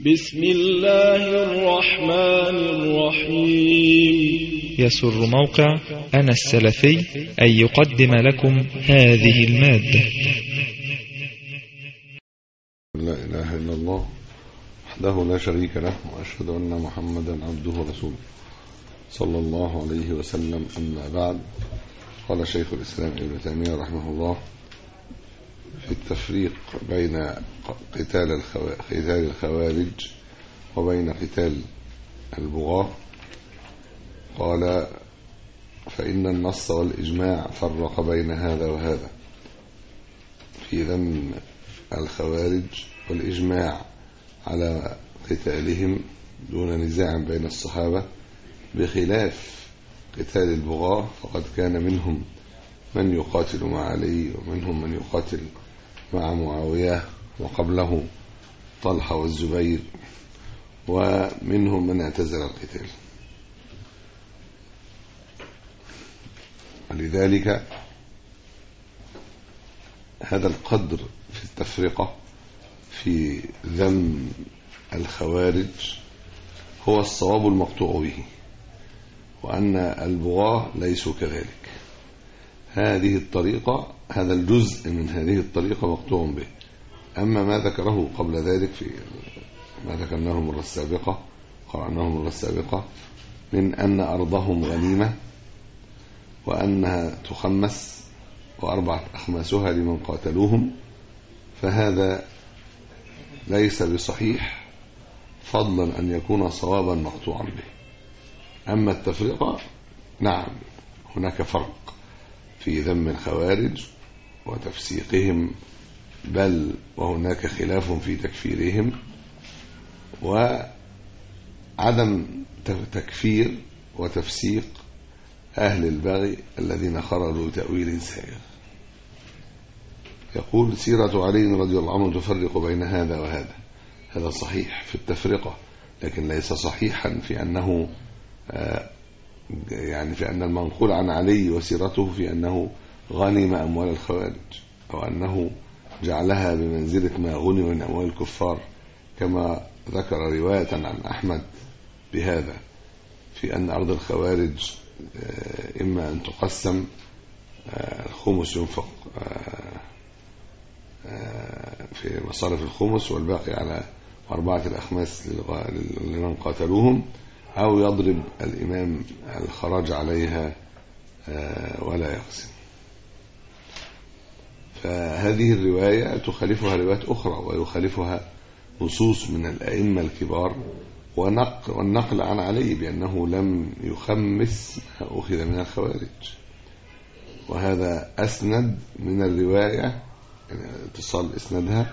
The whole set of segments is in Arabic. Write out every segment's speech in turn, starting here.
بسم الله الرحمن الرحيم. يسر موقع أنا السلفي أن يقدم لكم هذه المادة. لا إله إلا الله وحده لا شريك له، وأشهد أن محمدا عبده ورسوله صلى الله عليه وسلم. أما بعد، قال شيخ الإسلام ابن تيمية رحمه الله في التفريق بين قتال الخوارج وبين قتال البغاة، قال: فإن النص والإجماع فرق بين هذا وهذا في ذم الخوارج، والإجماع على قتالهم دون نزاع بين الصحابة، بخلاف قتال البغاة، فقد كان منهم من يقاتل مع علي، ومنهم من يقاتل مع معاوية، وقبله طلحة والزبير، ومنهم من اعتزل القتال. ولذلك هذا القدر في التفرقة في ذم الخوارج هو الصواب المقطوع به، وأن البغاة ليسوا كذلك. هذه الطريقة، هذا الجزء من هذه الطريقة مقطوع به. أما ما ذكره قبل ذلك في ما ذكرناه المرة السابقة، قرأناه المرة السابقة، من أن أرضهم غنيمة، وأنها تخمس، وأربعة أخماسها لمن قاتلوهم، فهذا ليس بصحيح، فضلا أن يكون صوابا مقطوعا به. أما التفرقة، نعم، هناك فرق في ذم الخوارج وتفسيقهم، بل وهناك خلاف في تكفيرهم، وعدم تكفير وتفسيق أهل البغي الذين خرجوا تأويل سائغ. يقول: سيرة علي رضي الله عنه تفرق بين هذا وهذا. هذا صحيح في التفرقة، لكن ليس صحيحا في أنه في أن المنقول عن علي وسيرته في أنه غنم أموال الخوارج، أو أنه جعلها بمنزلة ما غنم من أموال الكفار، كما ذكر رواية عن أحمد بهذا، في أن أرض الخوارج إما أن تقسم، الخمس ينفق في مصارف الخمس، والباقي على 4 الأخماس لمن قاتلوهم، أو يضرب الإمام الخراج عليها ولا يقسم. فهذه الرواية تخالفها روايات أخرى، ويخالفها نصوص من الأئمة الكبار، والنقل عن علي بأنه لم يخمس ما أخذ من الخوارج. وهذا أسند من الرواية، اتصال إسنادها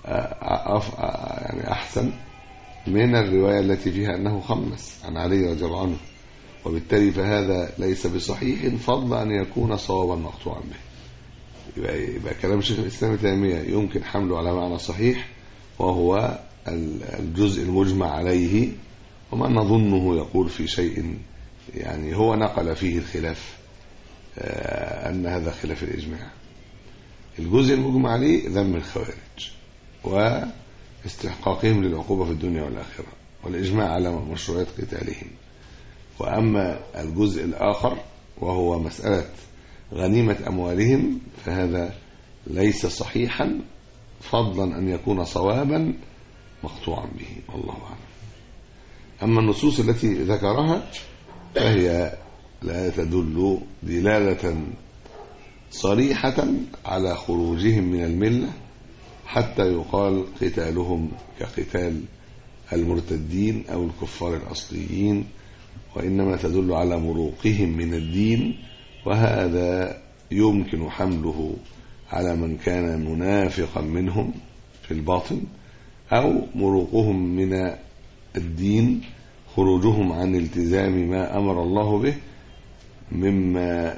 أحسن من الرواية التي فيها أنه خمس عن علي رضي الله عنه، وبالتالي فهذا ليس بصحيح، فضل أن يكون صوابا مقطوعا به. يبقى كلام شيخ الإسلام ابن تيمية يمكن حمله على معنى صحيح، وهو الجزء المجمع عليه، وما نظنه يقول في شيء هو نقل فيه الخلاف، أن هذا خلاف الإجماع. الجزء المجمع عليه ذم الخوارج واستحقاقهم للعقوبة في الدنيا والآخرة، والإجماع على مشروعية قتالهم. وأما الجزء الآخر وهو مسألة غنيمة أموالهم، فهذا ليس صحيحا، فضلا أن يكون صوابا مقطوعا به، والله أعلم. أما النصوص التي ذكرها فهي لا تدل دلالة صريحة على خروجهم من الملة، حتى يقال قتالهم كقتال المرتدين أو الكفار الأصليين، وإنما تدل على مروقهم من الدين، وهذا يمكن حمله على من كان منافقا منهم في الباطن، أو مروقهم من الدين خروجهم عن التزام ما أمر الله به، مما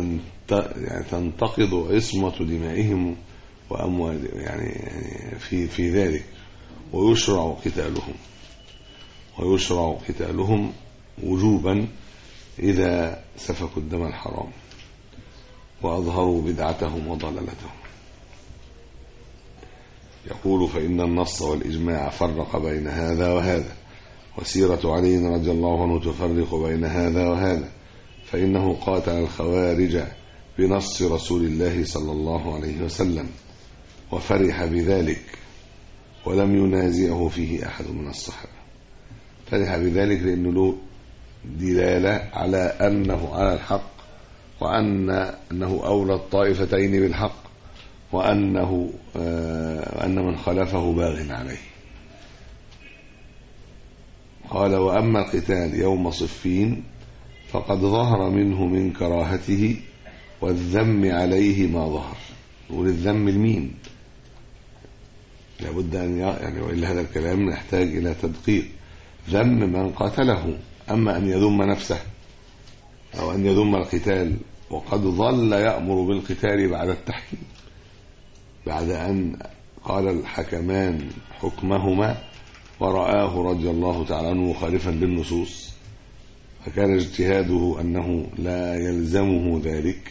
تنتقض عصمة دمائهم وأموال في ذلك، ويشرع قتالهم وجوبا إذا سفكوا الدم الحرام وأظهروا بدعتهم وضلالتهم. يقول فإن النص والإجماع فرق بين هذا وهذا، وسيرة علي رضي الله عنه تفرق بين هذا وهذا، فإنه قاتل الخوارج بنص رسول الله صلى الله عليه وسلم وفرح بذلك ولم ينازعه فيه أحد من الصحابة. فرح بذلك لأنه له دلالة على أنه على الحق، وأنه أولى الطائفتين بالحق، وأن من خلفه باغ عليه. قال وأما القتال يوم صفين فقد ظهر منه من كراهته والذم عليه ما ظهر. نقول الذم المين لابد أن يعني وإلا هذا الكلام يحتاج إلى تدقيق. ذم من قاتله، أما أن يذم نفسه أو أن يذم القتال، وقد ظل يأمر بالقتال بعد التحكيم، بعد أن قال الحكمان حكمهما ورآه رضي الله تعالى عنه مخالفا للنصوص، فكان اجتهاده أنه لا يلزمه ذلك،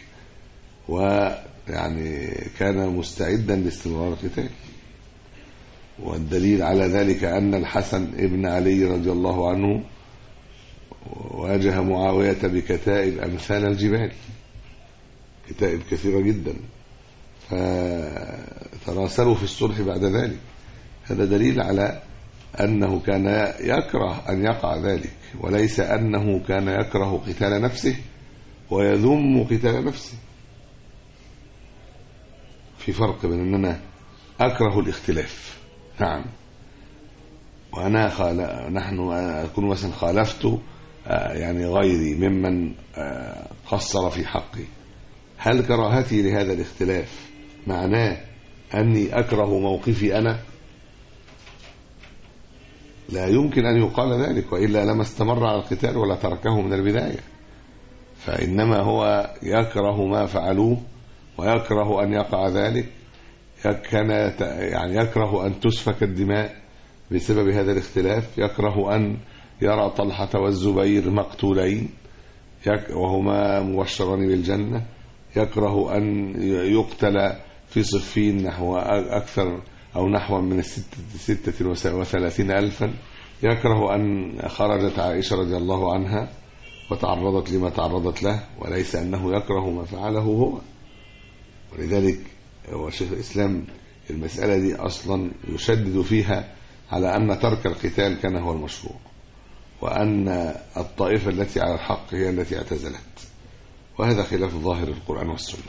ويعني كان مستعدا لاستمرار القتال. والدليل على ذلك أن الحسن ابن علي رضي الله عنه واجه معاوية بكتائب أمثال الجبال، كتائب كثيرة جدا، فتراسلوا في الصلح بعد ذلك. هذا دليل على أنه كان يكره أن يقع ذلك، وليس أنه كان يكره قتال نفسه ويذم قتال نفسه. في فرق بين أننا أكره الاختلاف، نعم، نحن أكون مثلا خالفت يعني غيري ممن قصر في حقي، هل كراهتي لهذا الاختلاف معناه أني أكره موقفي أنا؟ لا يمكن أن يقال ذلك، وإلا لما استمر على القتال ولا تركه من البداية. فإنما هو يكره ما فعلوه ويكره أن يقع ذلك، كان يعني يكره أن تسفك الدماء بسبب هذا الاختلاف، يكره أن يرى طلحة والزبير مقتولين وهما مبشران بالجنة، يكره أن يقتل في صفين نحو أكثر أو نحو من 36,000، يكره أن خرجت عائشة رضي الله عنها وتعرضت لما تعرضت له، وليس أنه يكره ما فعله هو. ولذلك هو شيخ الإسلام المسألة دي أصلا يشدد فيها على أن ترك القتال كان هو المشروع، وأن الطائفة التي على الحق هي التي اعتزلت، وهذا خلاف ظاهر القرآن والسنة.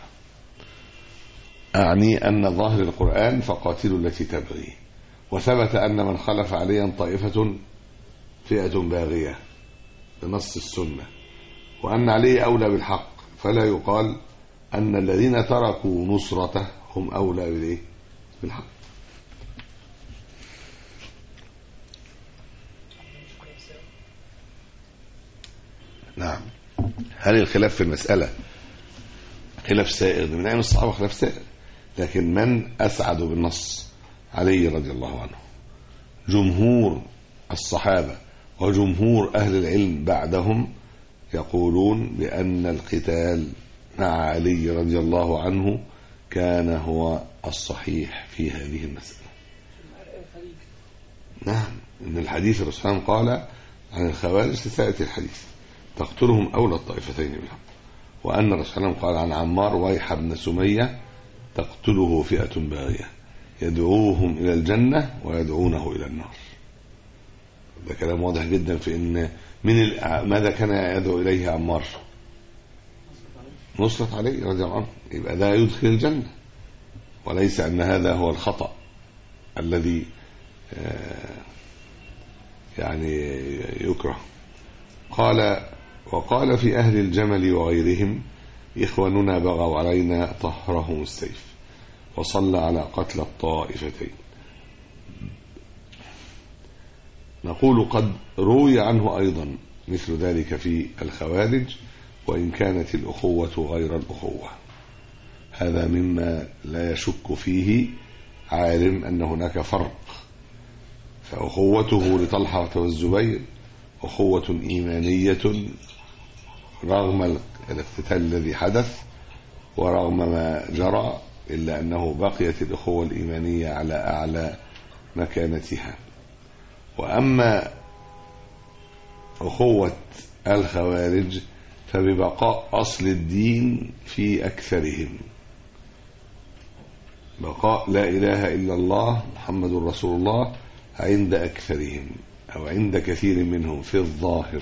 أعني أن ظاهر القرآن فقاتلوا التي تبغي، وثبت أن من خلف عليا طائفة فئة باغية بنص السنة، وأن عليه أولى بالحق، فلا يقال أن الذين تركوا نصرته هم أولى بالحق. نعم. هل الخلاف في المسألة خلاف سائغ؟ من أيام الصحابة خلاف سائغ، لكن من أسعد بالنص؟ علي رضي الله عنه. جمهور الصحابة وجمهور أهل العلم بعدهم يقولون بأن القتال مع علي رضي الله عنه كان هو الصحيح في هذه المسألة. نعم، إن الحديث الرسول قال عن الخوارج سيأتي الحديث تقتلهم أولى الطائفتين بالحق، وأن الرسول قال عن عمار ويح بن سمية تقتله فئة باغية يدعوهم إلى الجنة ويدعونه إلى النار. ده كلام واضح جدا في إن ماذا كان يدعو إليه عمار؟ نصرة علي رضي الله عنه، يبقى ده يدخل الجنة، وليس أن هذا هو الخطأ الذي يعني يكره. وقال في أهل الجمل وغيرهم إخواننا بغوا علينا طهرهم السيف وصلى على قتل الطائفتين. نقول قد روي عنه أيضا مثل ذلك في الخوارج، وإن كانت الأخوة غير الأخوة. هذا مما لا يشك فيه عالم أن هناك فرق، فأخوته لطلحة والزبير أخوة إيمانية رغم الاقتتال الذي حدث ورغم ما جرى، إلا أنه بقيت الأخوة الإيمانية على أعلى مكانتها. وأما أخوة الخوارج فببقاء أصل الدين في أكثرهم، بقاء لا إله إلا الله محمد رسول الله عند أكثرهم أو عند كثير منهم في الظاهر.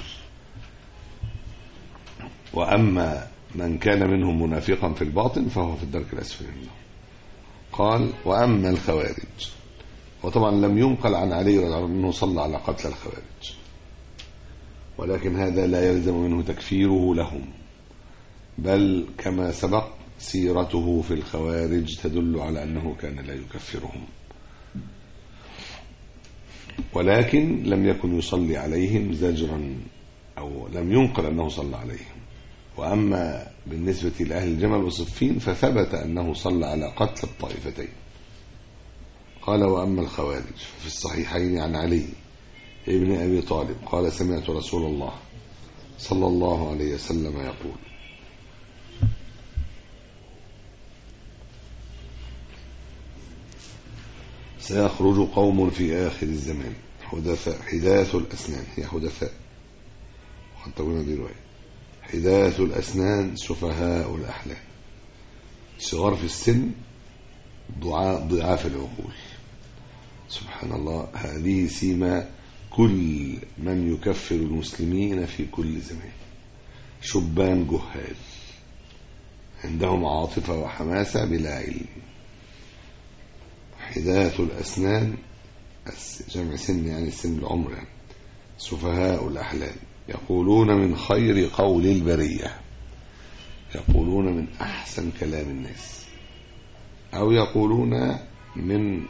وأما من كان منهم منافقا في الباطن فهو في الدرك الأسفل منه. قال وأما الخوارج، وطبعا لم ينقل عن علي رضي الله عنه أنه صلى على قتل الخوارج، ولكن هذا لا يلزم منه تكفيره لهم، بل كما سبق سيرته في الخوارج تدل على أنه كان لا يكفرهم، ولكن لم يكن يصلي عليهم زجرا، أو لم ينقل أنه صلى عليهم. وأما بالنسبة لأهل الجمل وصفين فثبت أنه صلى على قتل الطائفتين. قال وأما الخوارج في الصحيحين عن علي ابن أبي طالب قال سمعت رسول الله صلى الله عليه وسلم يقول سيخرج قوم في آخر الزمان حداث الأسنان، هي حدثاء وقد تقولنا دي رواية، حداث الأسنان سفهاء الأحلام، صغار في السن ضعاف العقول. سبحان الله، هذه سيما كل من يكفر المسلمين في كل زمان، شبان جهال عندهم عاطفة وحماسة بلا علم. حداث الأسنان جمع سن يعني سن العمر يعني. سفهاء الأحلام يقولون من خير قول البرية، يقولون من أحسن كلام الناس، أو يقولون من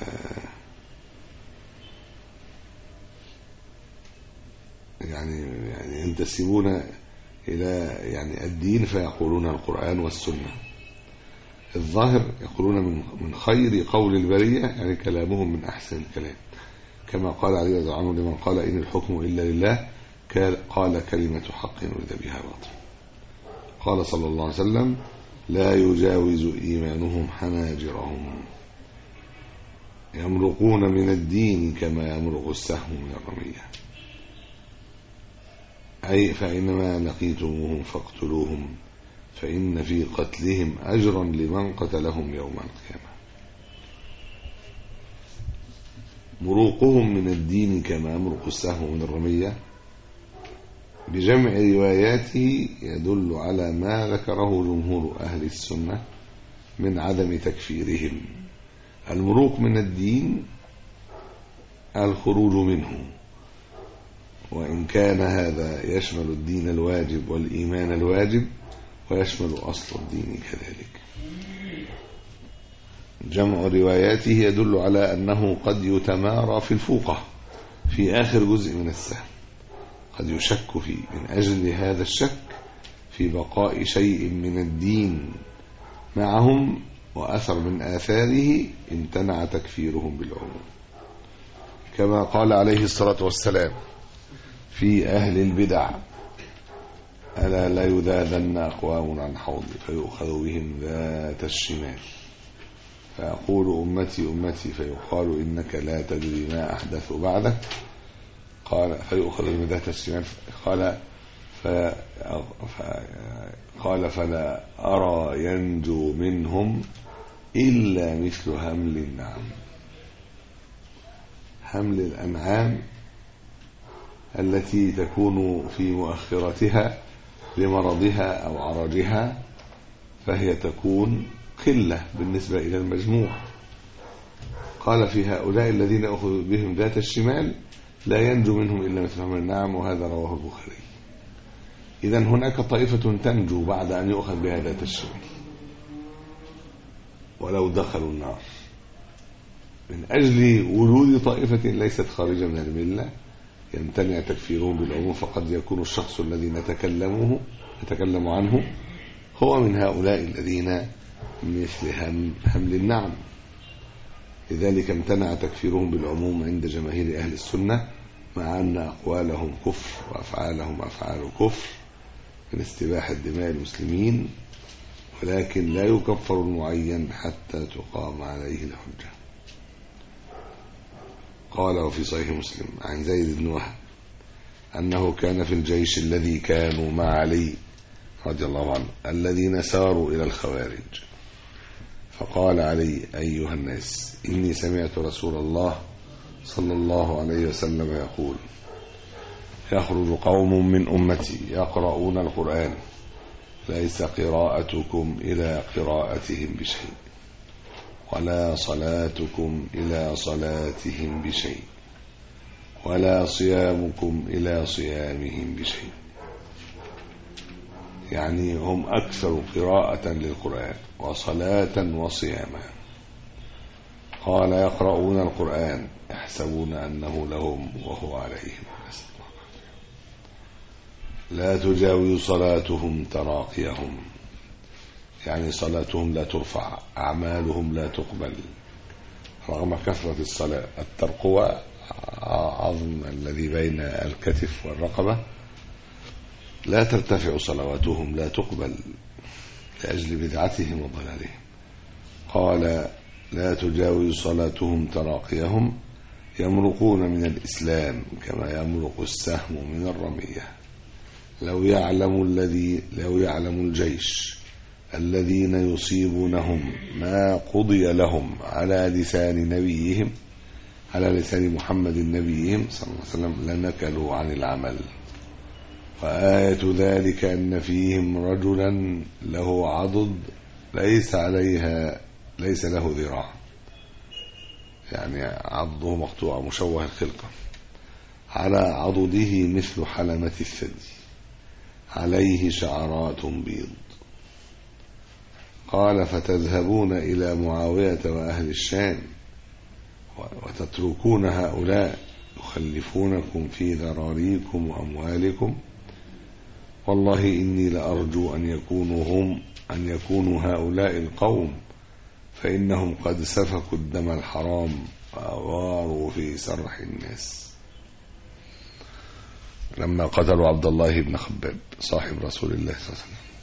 يعني ينتسبون إلى يعني الدين فيقولون القرآن والسنة. الظاهر يقولون من خير قول البرية يعني كلامهم من أحسن الكلام، كما قال علي رضي الله عنه لمن قال إن الحكم إلا لله قال كلمة حق ورد بها باطل. قال صلى الله عليه وسلم لا يجاوز إيمانهم حناجرهم، يمرقون من الدين كما يمرق السهم من الرمية، أي فإنما لقيتموهم فاقتلوهم فإن في قتلهم أجرا لمن قتلهم يوم القيامة. مروقهم من الدين كما يمرق السهم من الرمية بجمع رواياته يدل على ما ذكره جمهور أهل السنة من عدم تكفيرهم. المروق من الدين الخروج منه، وإن كان هذا يشمل الدين الواجب والإيمان الواجب ويشمل أصل الدين كذلك. جمع رواياته يدل على أنه قد يتمارى في الفوقة في آخر جزء من السهم، قد يشك فيه، من أجل هذا الشك في بقاء شيء من الدين معهم وأثر من آثاره امتنع تكفيرهم بالعموم، كما قال عليه الصلاة والسلام في أهل البدع ألا لا يذاذن أقوام عن حوضي فيؤخذ بهم ذات الشمال فيقول أمتي أمتي فيقال إنك لا تدري ما أحدث بعدك، فيؤخذ من ذات الشمال قال فلا أرى ينجو منهم إلا مثل همل النعم. همل الأنعام التي تكون في مؤخرتها لمرضها أو عرجها، فهي تكون قلة بالنسبة إلى المجموع. قال في هؤلاء الذين أخذوا بهم ذات الشمال لا ينجو منهم إلا مثل همل النعم، وهذا رواه البخاري. إذن هناك طائفة تنجو بعد أن يؤخذ بها ذات الشمال ولو دخلوا النار، من أجل وجود طائفة ليست خارجة من الملة يمتنع تكفيرهم بالعموم، فقد يكون الشخص الذي نتكلم عنه هو من هؤلاء الذين مثل حمل النعم، لذلك امتنع تكفيرهم بالعموم عند جماهير أهل السنة، مع أن أقوالهم كفر وأفعالهم أفعال كفر من استباحة دماء المسلمين ولكن لا يكفر المعين حتى تقام عليه الحجة. قال وفي صحيح مسلم عن زيد بن وهب أنه كان في الجيش الذي كانوا مع علي رضي الله عنه الذين ساروا إلى الخوارج، فقال علي: أيها الناس، إني سمعت رسول الله صلى الله عليه وسلم يقول: يخرج قوم من أمتي يقرؤون القرآن ليس قراءتكم إلى قراءتهم بشيء ولا صلاتكم إلى صلاتهم بشيء ولا صيامكم إلى صيامهم بشيء. يعني هم أكثر قراءة للقرآن وصلاة وصياما. قال: يقرؤون القرآن يحسبون أنه لهم وهو عليهم، لا تجاوز صلاتهم تراقيهم، يعني صلاتهم لا ترفع، أعمالهم لا تقبل رغم كثرة الصلاة. الترقوة عظم الذي بين الكتف والرقبة، لا ترتفع صلواتهم، لا تقبل لأجل بدعتهم وضلالهم. قال: لا تجاوز صلاتهم تراقيهم، يمرقون من الإسلام كما يمرق السهم من الرمية. لو يعلم الجيش الذين يصيبونهم ما قضي لهم على لسان محمد نبيهم صلى الله عليه وسلم لنكلوا عن العمل. وآية ذلك أن فيهم رجلا له عضد ليس له ذراع، يعني عضه مقطوع مشوه الخلقة، على عضده مثل حلمة الثدي، عليه شعرات بيض. قال: فتذهبون إلى معاوية وأهل الشام وتتركون هؤلاء يخلفونكم في ذراريكم وأموالكم. والله إني لأرجو أن يكونوا هؤلاء القوم، فإنهم قد سفكوا الدم الحرام وأغاروا في سرح الناس. لما قتلوا عبد الله بن خباب صاحب رسول الله صلى الله عليه وسلم،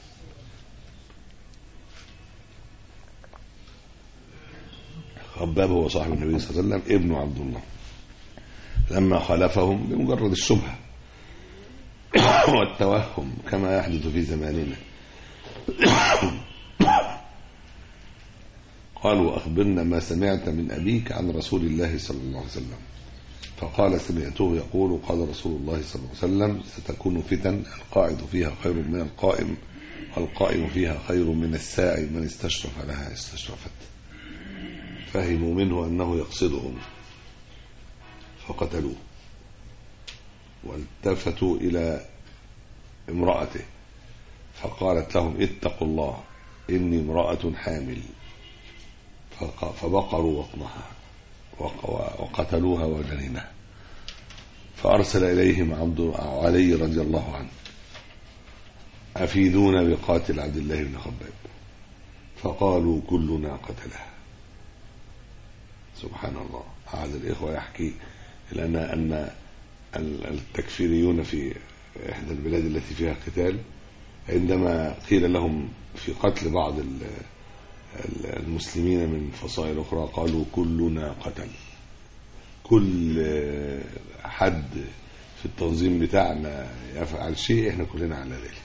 خباب هو صاحب النبي صلى الله عليه وسلم ابن عبد الله، لما خالفهم بمجرد الشبهة والتوهم كما يحدث في زماننا، قالوا: أخبرنا ما سمعت من أبيك عن رسول الله صلى الله عليه وسلم. فقال: سمعته يقول: قال رسول الله صلى الله عليه وسلم: ستكون فتن القاعد فيها خير من القائم، والقائم فيها خير من الساعي، من استشرف لها استشرفت. فهموا منه أنه يقصدهم فقتلوه، والتفتوا إلى امرأته فقالت لهم: اتقوا الله إني امرأة حامل، فبقروا بطنها وقتلوها وجنينها. فأرسل إليهم علي رضي الله عنه: أفيدونا بقاتل عبد الله بن خباب. فقالوا: كلنا قتله. سبحان الله. هذا الإخوة يحكي لنا أن التكفيريون في إحدى البلاد التي فيها قتال، عندما قيل لهم في قتل بعض المسلمين من فصائل أخرى قالوا: كلنا قتل. كل حد في التنظيم بتاعنا يفعل شيء احنا كلنا على ذلك.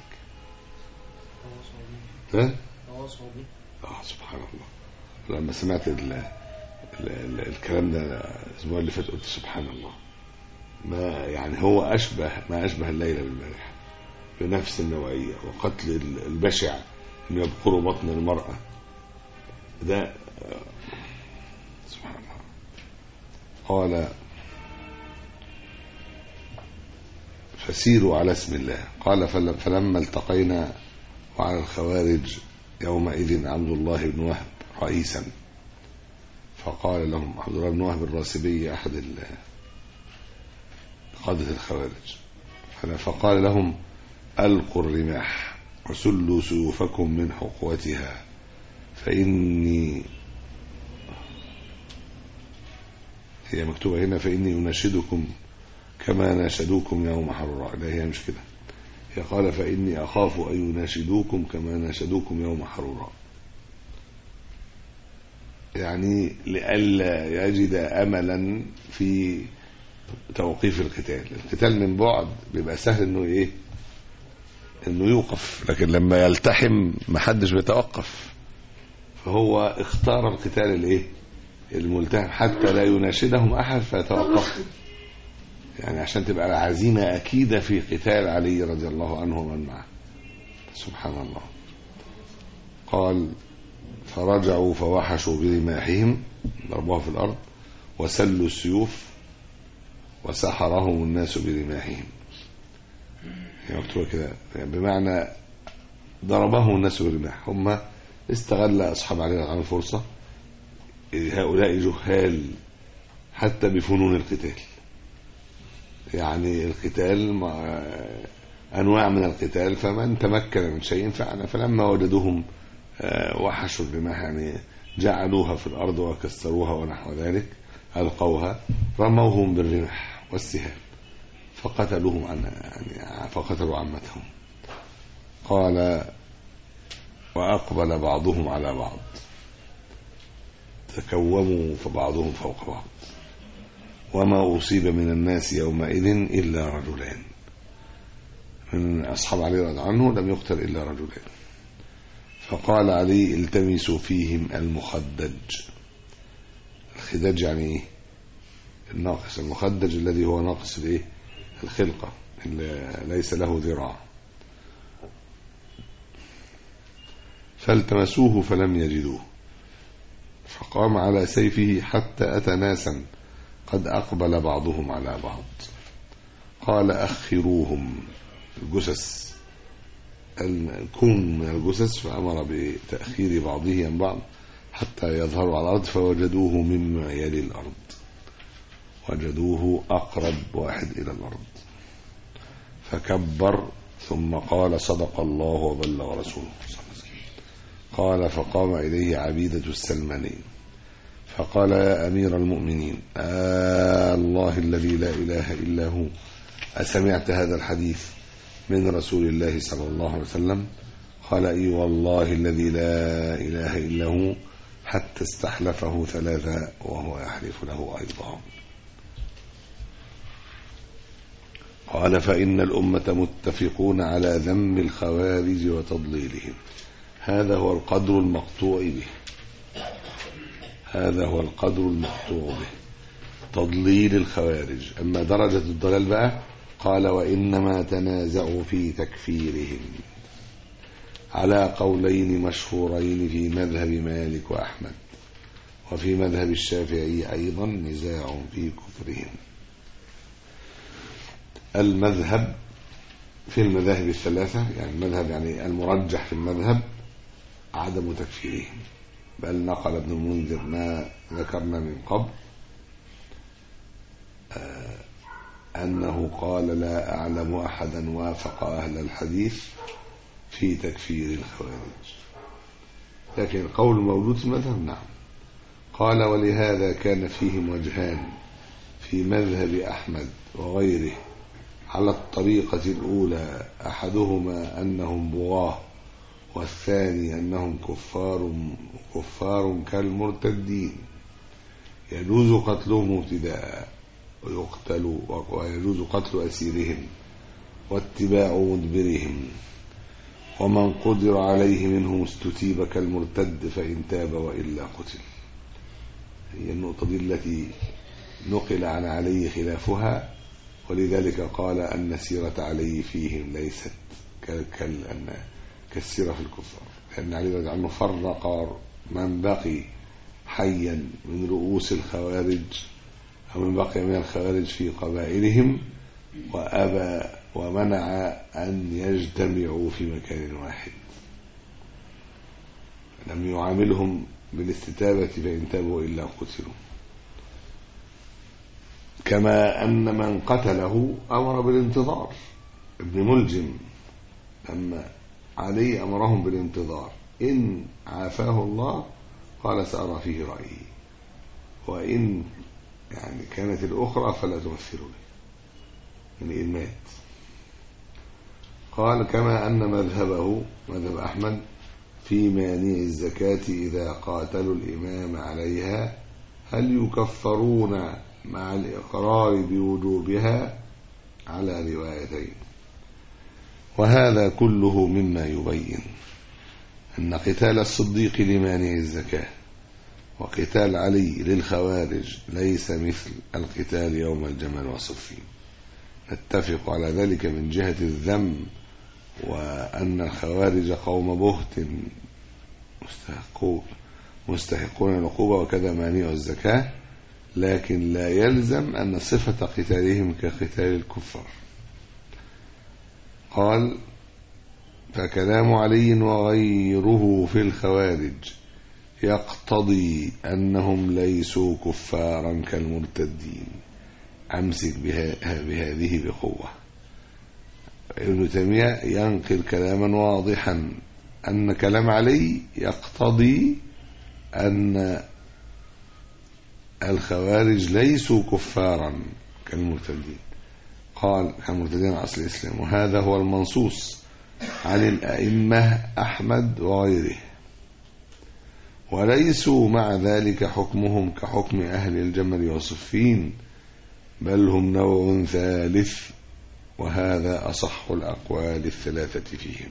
سبحان الله. لما سمعت الكلام ده الأسبوع اللي فات قلت سبحان الله، ما أشبه الليلة بالبارحة بنفس النوعية، وقتل البشع أن يبقروا بطن المرأة ده. سبحان الله. قال: فسيروا على اسم الله. قال: فلما التقينا وعلى الخوارج يومئذ عبد الله بن وهب رئيسا، فقال لهم عبد الله بن وهب الراسبي أحد قادة الخوارج، فقال لهم: ألقوا الرماح وسلوا سيوفكم من حقوتها، فإني، هي مكتوبة هنا فإني أناشدكم كما ناشدوكم يوم حرراء، لا هي مش كده، قال فإني أخاف أن يناشدوكم كما ناشدوكم يوم حرورا، يعني لئلا يجد أملا في توقيف القتال. القتال من بعد بيبقى سهل انه يوقف، لكن لما يلتحم محدش بيتوقف، فهو اختار القتال الملتحم حتى لا يناشدهم احد فيتوقف، يعني عشان تبقى العزيمة اكيدة في قتال علي رضي الله عنه ومن معه. سبحان الله. قال فرجعوا فوحشوا برماحهم، ضربوها في الارض، وسلوا السيوف وسحرهم الناس برماحهم، يعني مكتوبة كده، يعني بمعنى ضربهم الناس برماح. هم استغل أصحاب علي رضي الله عنهم الفرصة، هؤلاء جهال حتى بفنون القتال، يعني القتال أنواع من القتال، فمن تمكن من شيء فعلا. فلما وجدوهم وحشوا الرماح، يعني جعلوها في الأرض وكسروها ونحو ذلك، ألقوها، رموهم بالرماح والسهام فقتلوهم فقتلوا عمتهم. قال وأقبل بعضهم على بعض، تكوموا فبعضهم فوق بعض، وما أصيب من الناس يومئذ إلا رجلان، من أصحاب علي رضي الله عنه لم يقتل إلا رجلان. فقال علي التمسوا فيهم المخدج. الخداج يعني الناقص، المخدج الذي هو ناقص الخلقة، اللي ليس له ذراع. فالتمسوه فلم يجدوه، فقام على سيفه حتى أتى ناسا قد أقبل بعضهم على بعض. قال أخروهم، الجثث، الكون من الجثث، فأمر بتأخير بعضه عن بعض حتى يظهروا على الأرض، فوجدوه مما يلي الأرض، وجدوه أقرب واحد إلى الأرض، فكبر ثم قال صدق الله وبلغ رسوله. قال فقام إليه عبيدة السلماني فقال يا أمير المؤمنين، الله الذي لا إله إلا هو، أسمعت هذا الحديث من رسول الله صلى الله عليه وسلم؟ قال إي والله الذي لا إله إلا هو، حتى استحلفه ثلاثة وهو يحلف له أيضا. قال فإن الأمة متفقون على ذم الخوارج وتضليلهم، هذا هو القدر المقطوع به، هذا هو القدر المقطوع به، تضليل الخوارج. أما درجة الضلال بقى، قال وإنما تنازعوا في تكفيرهم على قولين مشهورين في مذهب مالك وأحمد، وفي مذهب الشافعي أيضا نزاع في كفرهم. المذهب في المذاهب الثلاثة، يعني المذهب يعني المرجح في المذهب عدم تكفيرهم، بل نقل ابن المنذر ما ذكرنا من قبل، أنه قال لا أعلم أحدا وافق أهل الحديث في تكفير الخوارج، لكن القول موجود في المذهب. نعم. قال ولهذا كان فيهم وجهان في مذهب أحمد وغيره على الطريقة الأولى، أحدهما أنهم بغاة، والثاني أنهم كفار كالمرتدين، يجوز قتلهم ابتداء ويجوز قتل أسيرهم واتباع مدبرهم، ومن قدر عليه منهم استتيب كالمرتد فإن تاب وإلا قتل. هي النقطة دي التي نقل عن علي خلافها، ولذلك قال أن سيرة علي فيهم ليست كالسيرة في الكفار، لأن علي رضي الله عنه فرق من بقي حيا من رؤوس الخوارج أو من بقي من الخوارج في قبائلهم، وأبى ومنع أن يجتمعوا في مكان واحد، لم يعاملهم بالاستتابة فإن تابوا إلا قتلوا. كما أن من قتله أمر بالانتظار، ابن ملجم لما علي أمرهم بالانتظار، إن عافاه الله قال سأرى فيه رأيي، وإن يعني كانت الأخرى فلا تمثل به، يعني إن مات. قال كما أن مذهبه مذهب أحمد في مانع الزكاة إذا قاتلوا الإمام عليها هل يكفرون مع الإقرار بوجوبها على روايتين. وهذا كله مما يبين أن قتال الصديق لمانع الزكاة وقتال علي للخوارج ليس مثل القتال يوم الجمل وصفين. نتفق على ذلك من جهة الذم، وأن الخوارج قوم بهت مستحقون العقوبة وكذا مانع الزكاة، لكن لا يلزم أن صفة قتالهم كقتال الكفار. قال فكلام علي وغيره في الخوارج يقتضي أنهم ليسوا كفارا كالمرتدين. أمسك بهذه بقوة. ابن تيمية ينقل كلاما واضحا أن كلام علي يقتضي أن الخوارج ليسوا كفارا كالمرتدين. قال كالمرتدين على أصل الإسلام، وهذا هو المنصوص عن الأئمة أحمد وغيره، وليسوا مع ذلك حكمهم كحكم أهل الجمل وصفين، بل هم نوع ثالث، وهذا أصح الأقوال الثلاثة فيهم.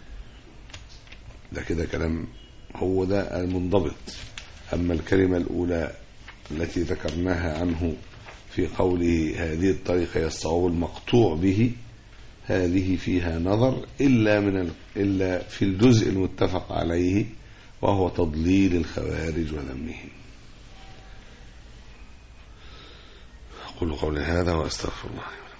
ده كده كلام هو ده المنضبط. أما الكلمة الأولى التي ذكرناها عنه في قوله هذه الطريقة هي الصواب المقطوع به، هذه فيها نظر إلا في الجزء المتفق عليه، وهو تضليل الخوارج وذمهم. أقول قولي هذا وأستغفر الله.